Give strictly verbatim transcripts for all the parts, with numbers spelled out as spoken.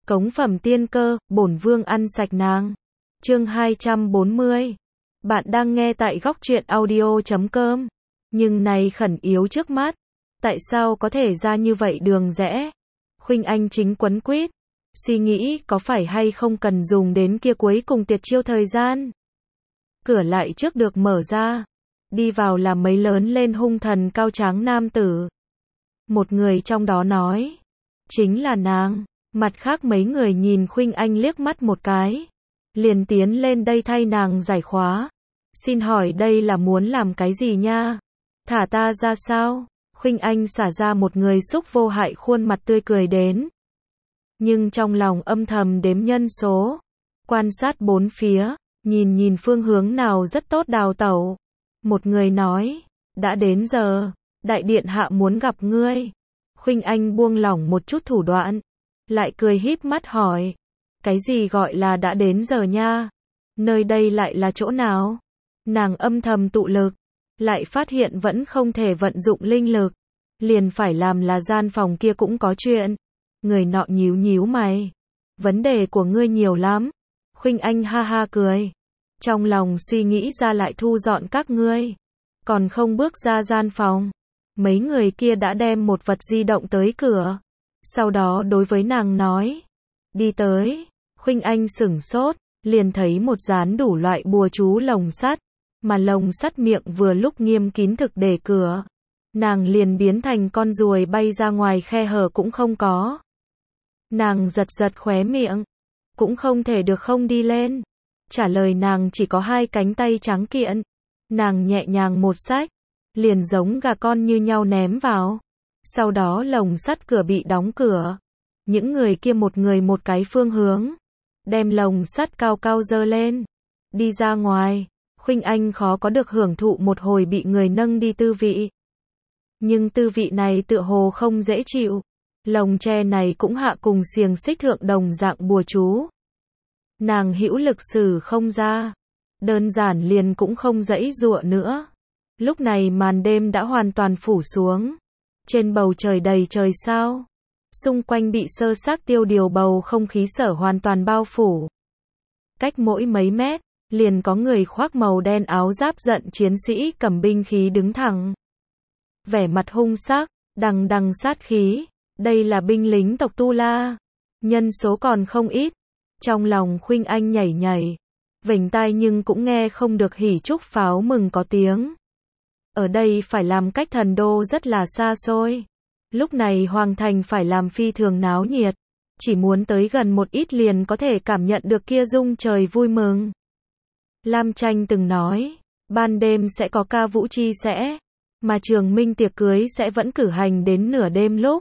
Cống phẩm tiên cơ, bổn vương ăn sạch nàng. Chương hai trăm bốn mươi. Bạn đang nghe tại góc truyện audio chấm com. Nhưng này khẩn yếu trước mắt. Tại sao có thể ra như vậy đường rẽ? Khuynh Anh chính quấn quýt, suy nghĩ có phải hay không cần dùng đến kia cuối cùng tuyệt chiêu thời gian. Cửa lại trước được mở ra. Đi vào là mấy lớn lên hung thần cao tráng nam tử. Một người trong đó nói, chính là nàng. Mặt khác mấy người nhìn Khuynh Anh liếc mắt một cái, liền tiến lên đây thay nàng giải khóa. Xin hỏi đây là muốn làm cái gì nha? Thả ta ra sao? Khuynh Anh xả ra một người xúc vô hại khuôn mặt tươi cười đến. Nhưng trong lòng âm thầm đếm nhân số, quan sát bốn phía, nhìn nhìn phương hướng nào rất tốt đào tẩu. Một người nói, đã đến giờ, đại điện hạ muốn gặp ngươi. Khuynh Anh buông lỏng một chút thủ đoạn, lại cười híp mắt hỏi, cái gì gọi là đã đến giờ nha? Nơi đây lại là chỗ nào? Nàng âm thầm tụ lực, lại phát hiện vẫn không thể vận dụng linh lực, liền phải làm là gian phòng kia cũng có chuyện. Người nọ nhíu nhíu mày, vấn đề của ngươi nhiều lắm. Khuynh Anh ha ha cười, trong lòng suy nghĩ ra lại thu dọn các ngươi, còn không bước ra gian phòng, mấy người kia đã đem một vật di động tới cửa. Sau đó đối với nàng nói, đi tới. Khuynh Anh sửng sốt, liền thấy một dán đủ loại bùa chú lồng sắt, mà lồng sắt miệng vừa lúc nghiêm kín thực để cửa. Nàng liền biến thành con ruồi bay ra ngoài, khe hở cũng không có. Nàng giật giật khóe miệng, cũng không thể được không đi lên. Trả lời nàng chỉ có hai cánh tay trắng kiện. Nàng nhẹ nhàng một xách, liền giống gà con như nhau ném vào. Sau đó lồng sắt cửa bị đóng cửa. Những người kia một người một cái phương hướng, đem lồng sắt cao cao dơ lên, đi ra ngoài. Khuynh Anh khó có được hưởng thụ một hồi bị người nâng đi tư vị. Nhưng tư vị này tựa hồ không dễ chịu. Lồng tre này cũng hạ cùng xiềng xích thượng đồng dạng bùa chú. Nàng hữu lực sử không ra, đơn giản liền cũng không dãy dụa nữa. Lúc này màn đêm đã hoàn toàn phủ xuống. Trên bầu trời đầy trời sao, xung quanh bị sơ xác tiêu điều bầu không khí sở hoàn toàn bao phủ. Cách mỗi mấy mét, liền có người khoác màu đen áo giáp giận chiến sĩ cầm binh khí đứng thẳng. Vẻ mặt hung sắc, đằng đằng sát khí, đây là binh lính tộc Tu La. Nhân số còn không ít, trong lòng Khuynh Anh nhảy nhảy, vểnh tai nhưng cũng nghe không được hỉ chúc pháo mừng có tiếng. Ở đây phải làm cách thần đô rất là xa xôi. Lúc này hoàng thành phải làm phi thường náo nhiệt. Chỉ muốn tới gần một ít liền có thể cảm nhận được kia rung trời vui mừng. Lam Tranh từng nói, ban đêm sẽ có ca vũ chi sẽ, mà Trường Minh tiệc cưới sẽ vẫn cử hành đến nửa đêm lúc.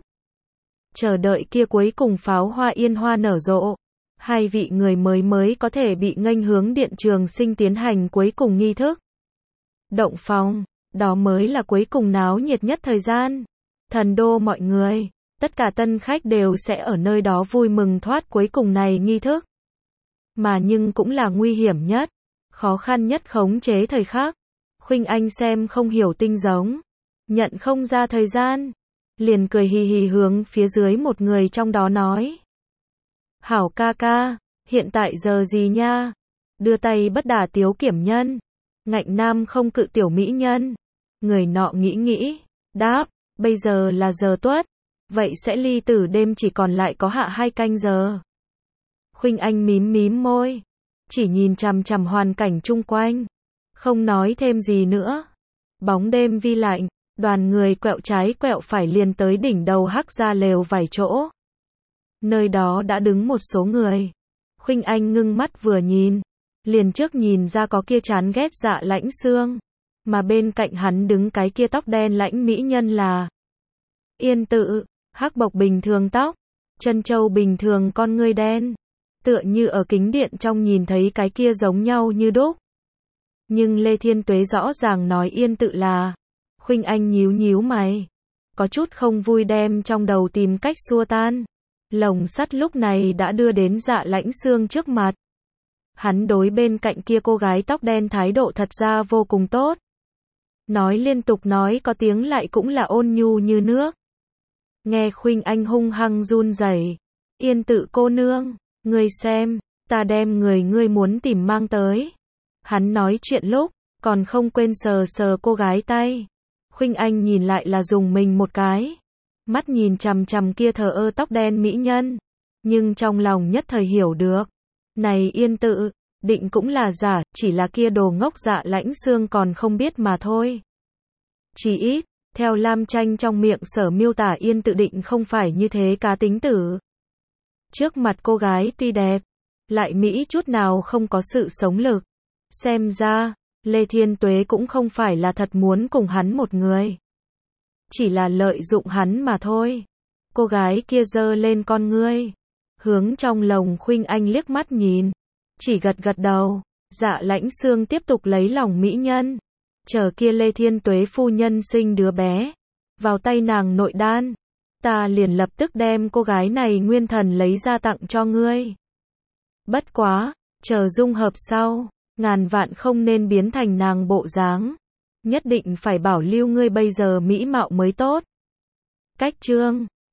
Chờ đợi kia cuối cùng pháo hoa yên hoa nở rộ. Hai vị người mới mới có thể bị nghênh hướng điện Trường Sinh tiến hành cuối cùng nghi thức. Động phòng. Đó mới là cuối cùng náo nhiệt nhất thời gian. Thần đô mọi người, tất cả tân khách đều sẽ ở nơi đó vui mừng thoát cuối cùng này nghi thức. Mà nhưng cũng là nguy hiểm nhất, khó khăn nhất khống chế thời khắc. Khuynh Anh xem không hiểu tinh giống, nhận không ra thời gian, liền cười hì hì hướng phía dưới một người trong đó nói. Hảo ca ca, hiện tại giờ gì nha? Đưa tay bất đả tiếu kiểm nhân, ngạnh nam không cự tiểu mỹ nhân. Người nọ nghĩ nghĩ, đáp, bây giờ là giờ tuất, vậy sẽ ly tử đêm chỉ còn lại có hạ hai canh giờ. Khuynh Anh mím mím môi, chỉ nhìn chằm chằm hoàn cảnh chung quanh, không nói thêm gì nữa. Bóng đêm vi lạnh, đoàn người quẹo trái quẹo phải liền tới đỉnh đầu hắc ra lều vài chỗ. Nơi đó đã đứng một số người. Khuynh Anh ngưng mắt vừa nhìn, liền trước nhìn ra có kia chán ghét Dạ Lãnh Xương. Mà bên cạnh hắn đứng cái kia tóc đen lãnh mỹ nhân là Yên Tự, hắc bộc bình thường tóc, chân châu bình thường con ngươi đen, tựa như ở kính điện trong nhìn thấy cái kia giống nhau như đúc. Nhưng Lê Thiên Tuế rõ ràng nói Yên Tự là. Khuynh Anh nhíu nhíu mày, có chút không vui đem trong đầu tìm cách xua tan. Lồng sắt lúc này đã đưa đến Dạ Lãnh Xương trước mặt. Hắn đối bên cạnh kia cô gái tóc đen thái độ thật ra vô cùng tốt. Nói liên tục nói có tiếng lại cũng là ôn nhu như nước. Nghe Khuynh Anh hung hăng run rẩy, Yên Tự cô nương, ngươi xem, ta đem người ngươi muốn tìm mang tới. Hắn nói chuyện lúc, còn không quên sờ sờ cô gái tay. Khuynh Anh nhìn lại là dùng mình một cái. Mắt nhìn chằm chằm kia thờ ơ tóc đen mỹ nhân. Nhưng trong lòng nhất thời hiểu được. Này Yên Tự, định cũng là giả, chỉ là kia đồ ngốc Dạ Lãnh Xương còn không biết mà thôi. Chỉ ít, theo Lam Tranh trong miệng sở miêu tả Yên Tự định không phải như thế cá tính tử. Trước mặt cô gái tuy đẹp, lại mỹ chút nào không có sự sống lực. Xem ra, Lê Thiên Tuế cũng không phải là thật muốn cùng hắn một người. Chỉ là lợi dụng hắn mà thôi. Cô gái kia giơ lên con ngươi, hướng trong lồng Khuynh Anh liếc mắt nhìn, chỉ gật gật đầu. Dạ Lãnh Xương tiếp tục lấy lòng mỹ nhân. Chờ kia Lê Thiên Tuế phu nhân sinh đứa bé vào tay nàng nội đan, ta liền lập tức đem cô gái này nguyên thần lấy ra tặng cho ngươi. Bất quá, chờ dung hợp sau, ngàn vạn không nên biến thành nàng bộ dáng. Nhất định phải bảo lưu ngươi bây giờ mỹ mạo mới tốt. Cách chương